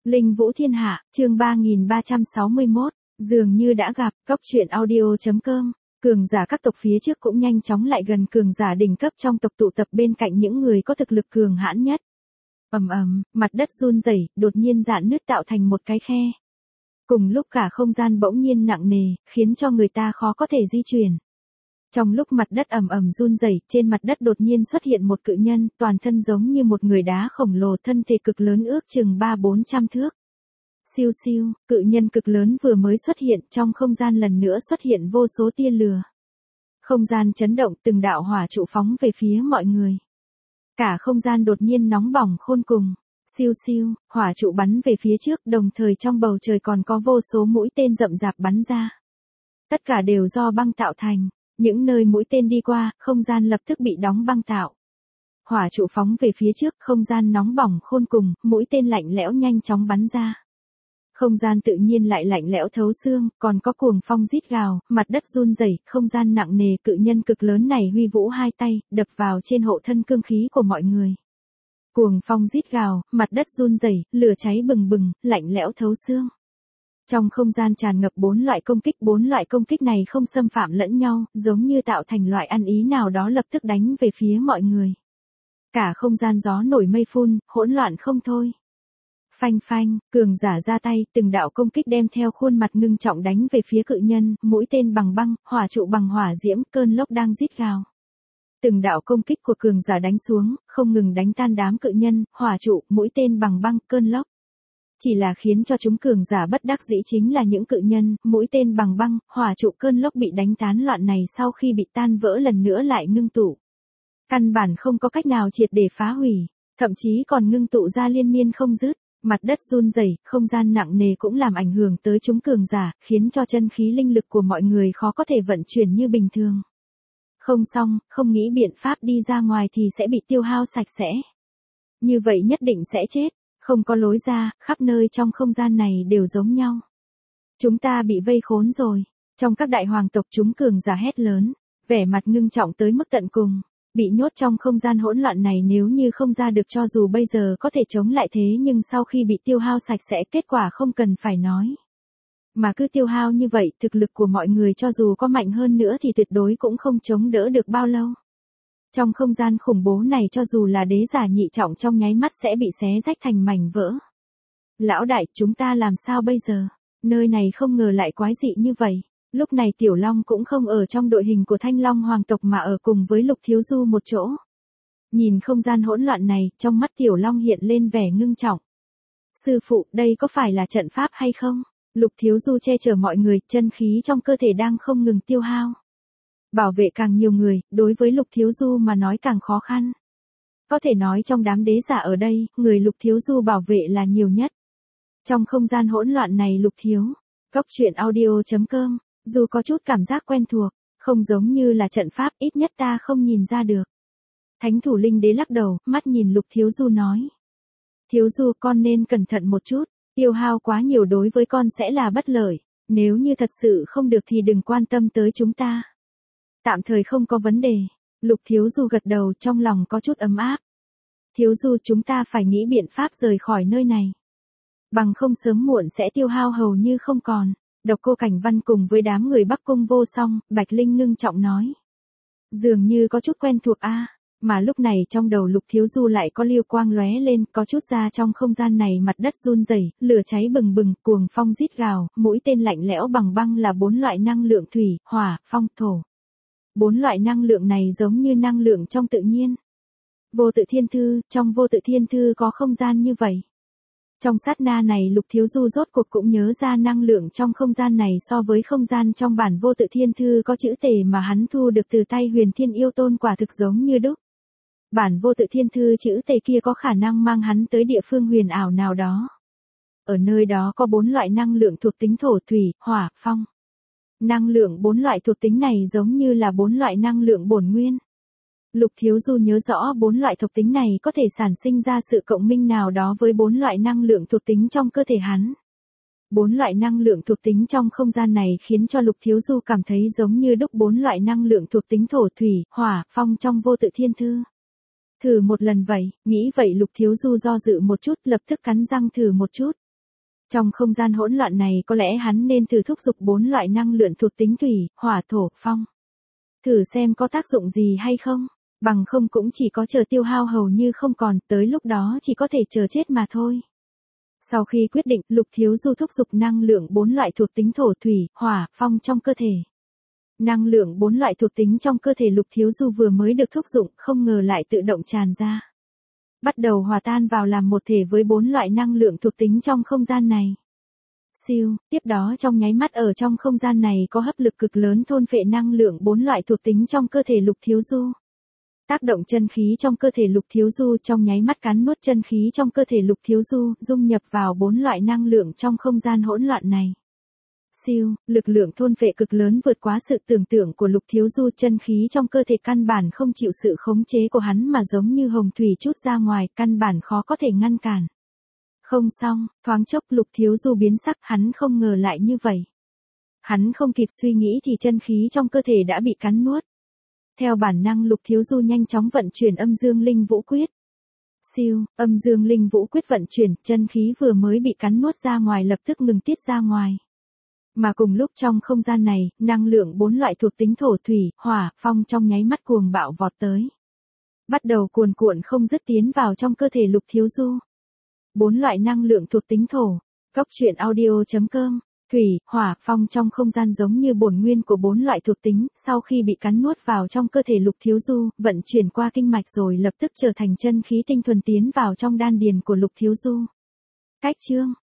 Linh Vũ Thiên Hạ, chương 3361, dường như đã gặp, Cốc truyện audio.com. Cường giả các tộc phía trước cũng nhanh chóng lại gần cường giả đỉnh cấp trong tộc tụ tập bên cạnh những người có thực lực cường hãn nhất. Ầm ầm, mặt đất run rẩy, đột nhiên rạn nứt tạo thành một cái khe. Cùng lúc cả không gian bỗng nhiên nặng nề, khiến cho người ta khó có thể di chuyển. Trong lúc mặt đất ầm ầm run rẩy, trên mặt đất đột nhiên xuất hiện một cự nhân, toàn thân giống như một người đá khổng lồ, thân thể cực lớn ước chừng 300-400 thước. Siêu siêu, cự nhân cực lớn vừa mới xuất hiện, trong không gian lần nữa xuất hiện vô số tia lửa. Không gian chấn động, từng đạo hỏa trụ phóng về phía mọi người. Cả không gian đột nhiên nóng bỏng khôn cùng. Siêu siêu, hỏa trụ bắn về phía trước, đồng thời trong bầu trời còn có vô số mũi tên rậm rạp bắn ra. Tất cả đều do băng tạo thành. Những nơi mũi tên đi qua, không gian lập tức bị đóng băng tạo. Hỏa trụ phóng về phía trước, không gian nóng bỏng khôn cùng, mũi tên lạnh lẽo nhanh chóng bắn ra. Không gian tự nhiên lại lạnh lẽo thấu xương, còn có cuồng phong rít gào, mặt đất run rẩy, không gian nặng nề, cự nhân cực lớn này huy vũ hai tay, đập vào trên hộ thân cương khí của mọi người. Cuồng phong rít gào, mặt đất run rẩy, lửa cháy bừng bừng, lạnh lẽo thấu xương. Trong không gian tràn ngập bốn loại công kích này không xâm phạm lẫn nhau, giống như tạo thành loại ăn ý nào đó lập tức đánh về phía mọi người. Cả không gian gió nổi mây phun, hỗn loạn không thôi. Phanh phanh, cường giả ra tay, từng đạo công kích đem theo khuôn mặt ngưng trọng đánh về phía cự nhân, mũi tên bằng băng, hỏa trụ bằng hỏa diễm, cơn lốc đang rít gào. Từng đạo công kích của cường giả đánh xuống, không ngừng đánh tan đám cự nhân, hỏa trụ, mũi tên bằng băng, cơn lốc. Chỉ là khiến cho chúng cường giả bất đắc dĩ chính là những cự nhân, mũi tên bằng băng, hỏa trụ, cơn lốc bị đánh tán loạn này sau khi bị tan vỡ lần nữa lại ngưng tụ. Căn bản không có cách nào triệt để phá hủy, thậm chí còn ngưng tụ ra liên miên không dứt. Mặt đất run rẩy, không gian nặng nề cũng làm ảnh hưởng tới chúng cường giả, khiến cho chân khí linh lực của mọi người khó có thể vận chuyển như bình thường. Không xong, không nghĩ biện pháp đi ra ngoài thì sẽ bị tiêu hao sạch sẽ. Như vậy nhất định sẽ chết. Không có lối ra, khắp nơi trong không gian này đều giống nhau. Chúng ta bị vây khốn rồi. Trong các đại hoàng tộc chúng cường giả hét lớn, vẻ mặt ngưng trọng tới mức tận cùng. Bị nhốt trong không gian hỗn loạn này nếu như không ra được cho dù bây giờ có thể chống lại thế nhưng sau khi bị tiêu hao sạch sẽ kết quả không cần phải nói. Mà cứ tiêu hao như vậy thực lực của mọi người cho dù có mạnh hơn nữa thì tuyệt đối cũng không chống đỡ được bao lâu. Trong không gian khủng bố này cho dù là đế giả nhị trọng trong nháy mắt sẽ bị xé rách thành mảnh vỡ. Lão đại, chúng ta làm sao bây giờ? Nơi này không ngờ lại quái dị như vậy. Lúc này Tiểu Long cũng không ở trong đội hình của Thanh Long hoàng tộc mà ở cùng với Lục Thiếu Du một chỗ. Nhìn không gian hỗn loạn này, trong mắt Tiểu Long hiện lên vẻ ngưng trọng. Sư phụ, đây có phải là trận pháp hay không? Lục Thiếu Du che chở mọi người, chân khí trong cơ thể đang không ngừng tiêu hao. Bảo vệ càng nhiều người, đối với Lục Thiếu Du mà nói càng khó khăn. Có thể nói trong đám đế giả ở đây, người Lục Thiếu Du bảo vệ là nhiều nhất. Trong không gian hỗn loạn này Lục Thiếu, Cốc truyện audio.com, dù có chút cảm giác quen thuộc, không giống như là trận pháp, ít nhất ta không nhìn ra được. Thánh thủ linh đế lắc đầu, mắt nhìn Lục Thiếu Du nói. Thiếu Du, con nên cẩn thận một chút, tiêu hao quá nhiều đối với con sẽ là bất lợi, nếu như thật sự không được thì đừng quan tâm tới chúng ta. Tạm thời không có vấn đề. Lục Thiếu Du gật đầu, trong lòng có chút ấm áp. Thiếu Du, chúng ta phải nghĩ biện pháp rời khỏi nơi này. Bằng không sớm muộn sẽ tiêu hao hầu như không còn. Độc Cô Cảnh Văn cùng với đám người Bắc Cung Vô Song, Bạch Linh ngưng trọng nói. Dường như có chút quen thuộc a. Mà lúc này trong đầu Lục Thiếu Du lại có lưu quang lóe lên, có chút ra trong không gian này mặt đất run rẩy, lửa cháy bừng bừng, cuồng phong rít gào, mũi tên lạnh lẽo bằng băng là 4 loại năng lượng thủy, hỏa, phong, thổ. 4 loại năng lượng này giống như năng lượng trong tự nhiên. Vô tự thiên thư, trong vô tự thiên thư có không gian như vậy. Trong sát na này Lục Thiếu Du rốt cuộc cũng nhớ ra năng lượng trong không gian này so với không gian trong bản vô tự thiên thư có chữ tề mà hắn thu được từ tay Huyền Thiên Yêu Tôn quả thực giống như đúc. Bản vô tự thiên thư chữ tề kia có khả năng mang hắn tới địa phương huyền ảo nào đó. Ở nơi đó có 4 loại năng lượng thuộc tính thổ, thủy, hỏa, phong. Năng lượng 4 loại thuộc tính này giống như là 4 loại năng lượng bổn nguyên. Lục Thiếu Du nhớ rõ 4 loại thuộc tính này có thể sản sinh ra sự cộng minh nào đó với 4 loại năng lượng thuộc tính trong cơ thể hắn. 4 loại năng lượng thuộc tính trong không gian này khiến cho Lục Thiếu Du cảm thấy giống như đúc 4 loại năng lượng thuộc tính thổ, thủy, hỏa, phong trong vô tự thiên thư. Thử một lần vậy, nghĩ vậy Lục Thiếu Du do dự một chút, lập tức cắn răng thử một chút. Trong không gian hỗn loạn này có lẽ hắn nên thử thúc giục 4 loại năng lượng thuộc tính thủy, hỏa, thổ, phong. Thử xem có tác dụng gì hay không, bằng không cũng chỉ có chờ tiêu hao hầu như không còn, tới lúc đó chỉ có thể chờ chết mà thôi. Sau khi quyết định, Lục Thiếu Du thúc giục năng lượng 4 loại thuộc tính thổ, thủy, hỏa, phong trong cơ thể. Năng lượng 4 loại thuộc tính trong cơ thể Lục Thiếu Du vừa mới được thúc dụng, không ngờ lại tự động tràn ra. Bắt đầu hòa tan vào làm một thể với 4 loại năng lượng thuộc tính trong không gian này. Siêu, tiếp đó trong nháy mắt ở trong không gian này có hấp lực cực lớn thôn phệ năng lượng 4 loại thuộc tính trong cơ thể Lục Thiếu Du. Tác động chân khí trong cơ thể Lục Thiếu Du trong nháy mắt cắn nuốt chân khí trong cơ thể Lục Thiếu Du, dung nhập vào 4 loại năng lượng trong không gian hỗn loạn này. Siêu, lực lượng thôn phệ cực lớn vượt quá sự tưởng tượng của Lục Thiếu Du, chân khí trong cơ thể căn bản không chịu sự khống chế của hắn mà giống như hồng thủy trút ra ngoài, căn bản khó có thể ngăn cản. Không xong, thoáng chốc Lục Thiếu Du biến sắc, hắn không ngờ lại như vậy. Hắn không kịp suy nghĩ thì chân khí trong cơ thể đã bị cắn nuốt. Theo bản năng Lục Thiếu Du nhanh chóng vận chuyển âm dương linh vũ quyết. Siêu, âm dương linh vũ quyết vận chuyển, chân khí vừa mới bị cắn nuốt ra ngoài lập tức ngừng tiết ra ngoài. Mà cùng lúc trong không gian này, năng lượng 4 loại thuộc tính thổ, thủy, hỏa, phong trong nháy mắt cuồng bạo vọt tới. Bắt đầu cuồn cuộn không dứt tiến vào trong cơ thể Lục Thiếu Du. 4 loại năng lượng thuộc tính thổ. Cốc truyện audio.com. Thủy, hỏa, phong trong không gian giống như bổn nguyên của 4 loại thuộc tính, sau khi bị cắn nuốt vào trong cơ thể Lục Thiếu Du, vận chuyển qua kinh mạch rồi lập tức trở thành chân khí tinh thuần tiến vào trong đan điền của Lục Thiếu Du. Cách chương